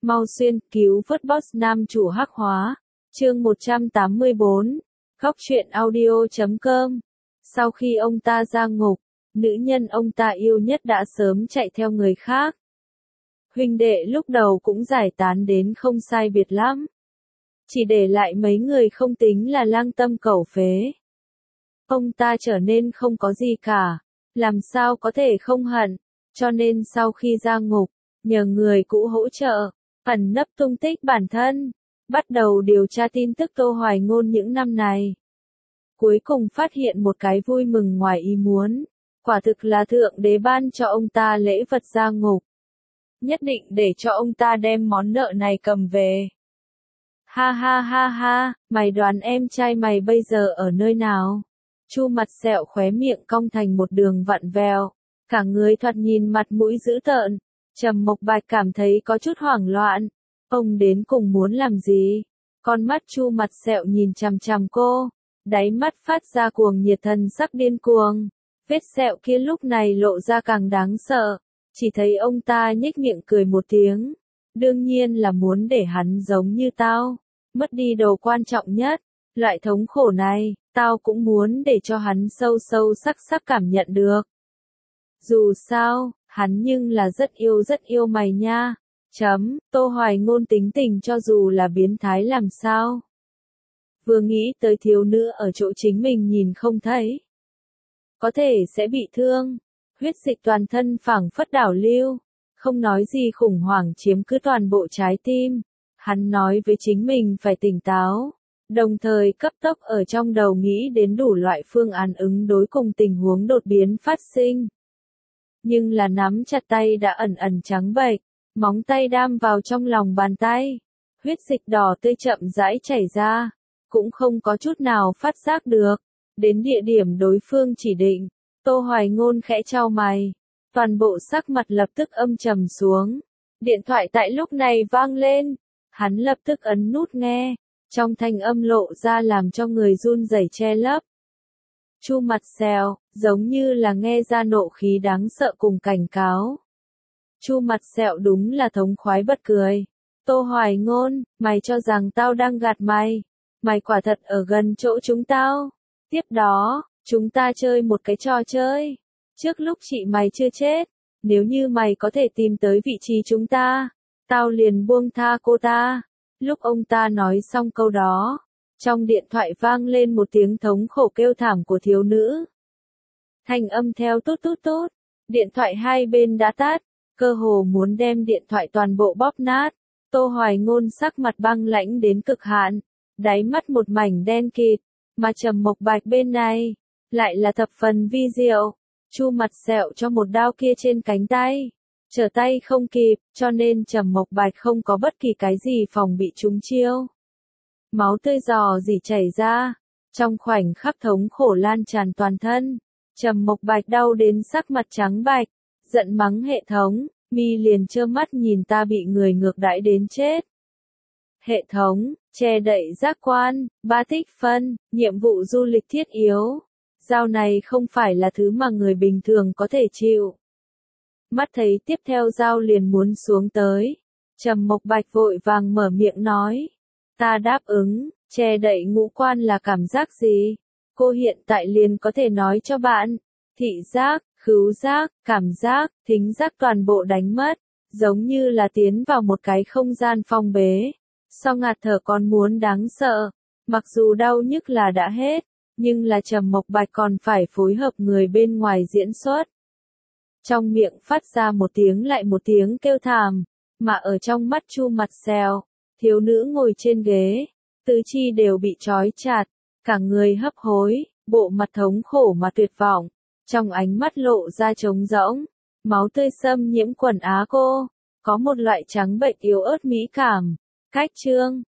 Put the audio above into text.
Mau xuyên, cứu vớt boss nam chủ hắc hóa. Chương 184. Góc truyện audio.com. Sau khi ông ta ra ngục, nữ nhân ông ta yêu nhất đã sớm chạy theo người khác. Huynh đệ lúc đầu cũng giải tán đến không sai biệt lắm. Chỉ để lại mấy người không tính là lang tâm cẩu phế. Ông ta trở nên không có gì cả, làm sao có thể không hận, cho nên sau khi ra ngục, nhờ người cũ hỗ trợ, ẩn nấp tung tích bản thân, bắt đầu điều tra tin tức Tô Hoài Ngôn những năm này. Cuối cùng phát hiện một cái vui mừng ngoài ý muốn, quả thực là Thượng Đế ban cho ông ta lễ vật ra ngục. Nhất định để cho ông ta đem món nợ này cầm về. Ha ha ha ha, mày đoán em trai mày bây giờ ở nơi nào? Chu Mặt Sẹo khóe miệng cong thành một đường vặn vẹo, cả người thoạt nhìn mặt mũi dữ tợn. Trầm Mộc Bạch cảm thấy có chút hoảng loạn. Ông đến cùng muốn làm gì? Con mắt Chu Mặt Sẹo nhìn chằm chằm cô, đáy mắt phát ra cuồng nhiệt thần sắc điên cuồng. Vết sẹo kia lúc này lộ ra càng đáng sợ. Chỉ thấy ông ta nhếch miệng cười một tiếng. Đương nhiên là muốn để hắn giống như tao, mất đi đồ quan trọng nhất. Loại thống khổ này, tao cũng muốn để cho hắn sâu sâu sắc sắc cảm nhận được. Dù sao, hắn nhưng là rất yêu mày nha. Tô Hoài Ngôn tính tình cho dù là biến thái làm sao. Vừa nghĩ tới thiếu nữ ở chỗ chính mình nhìn không thấy, có thể sẽ bị thương. Huyết dịch toàn thân phảng phất đảo lưu, không nói gì khủng hoảng chiếm cứ toàn bộ trái tim. Hắn nói với chính mình phải tỉnh táo, đồng thời cấp tốc ở trong đầu nghĩ đến đủ loại phương án ứng đối cùng tình huống đột biến phát sinh. Nhưng là nắm chặt tay đã ẩn trắng bệch, móng tay đam vào trong lòng bàn tay, huyết dịch đỏ tươi chậm rãi chảy ra, cũng không có chút nào phát giác được. Đến địa điểm đối phương chỉ định, Tô Hoài Ngôn khẽ chau mày, toàn bộ sắc mặt lập tức âm trầm xuống. Điện thoại tại lúc này vang lên, hắn lập tức ấn nút nghe, trong thanh âm lộ ra làm cho người run rẩy che lấp. Chu Mặt Sẹo, giống như là nghe ra nộ khí đáng sợ cùng cảnh cáo. Chu Mặt Sẹo đúng là thống khoái bật cười. Tô Hoài Ngôn, mày cho rằng tao đang gạt mày? Mày quả thật ở gần chỗ chúng tao. Tiếp đó, chúng ta chơi một cái trò chơi. Trước lúc chị mày chưa chết, nếu như mày có thể tìm tới vị trí chúng ta, tao liền buông tha cô ta. Lúc ông ta nói xong câu đó, trong điện thoại vang lên một tiếng thống khổ kêu thảm của thiếu nữ. Thanh âm theo tút tút tút, điện thoại hai bên đã tắt, cơ hồ muốn đem điện thoại toàn bộ bóp nát. Tô Hoài Ngôn sắc mặt băng lãnh đến cực hạn, đáy mắt một mảnh đen kịt, mà Trầm Mộc Bạch bên này lại là thập phần vi diệu. Chu Mặt Sẹo cho một đao kia trên cánh tay, trở tay không kịp, cho nên Trầm Mộc Bạch không có bất kỳ cái gì phòng bị trúng chiêu. Máu tươi rò rỉ chảy ra, trong khoảnh khắc thống khổ lan tràn toàn thân. Trầm Mộc Bạch đau đến sắc mặt trắng bạch, giận mắng hệ thống, mi liền trơ mắt nhìn ta bị người ngược đãi đến chết. Hệ thống, che đậy giác quan, 3 tích phân, nhiệm vụ du lịch thiết yếu. Giao này không phải là thứ mà người bình thường có thể chịu. Mắt thấy tiếp theo giao liền muốn xuống tới. Trầm Mộc Bạch vội vàng mở miệng nói. Ta đáp ứng, che đậy ngũ quan là cảm giác gì? Cô hiện tại liền có thể nói cho bạn. Thị giác, khứu giác, cảm giác, thính giác toàn bộ đánh mất. Giống như là tiến vào một cái không gian phong bế. Sau ngạt thở còn muốn đáng sợ. Mặc dù đau nhức là đã hết, nhưng là Trầm Mộc Bạch còn phải phối hợp người bên ngoài diễn xuất. Trong miệng phát ra một tiếng lại một tiếng kêu thảm, mà ở trong mắt Chu Mặt Sẹo, thiếu nữ ngồi trên ghế, tứ chi đều bị trói chặt, cả người hấp hối, bộ mặt thống khổ mà tuyệt vọng, trong ánh mắt lộ ra trống rỗng, máu tươi xâm nhiễm quần áo cô, có một loại trắng bệnh yếu ớt mỹ cảm. Cách chương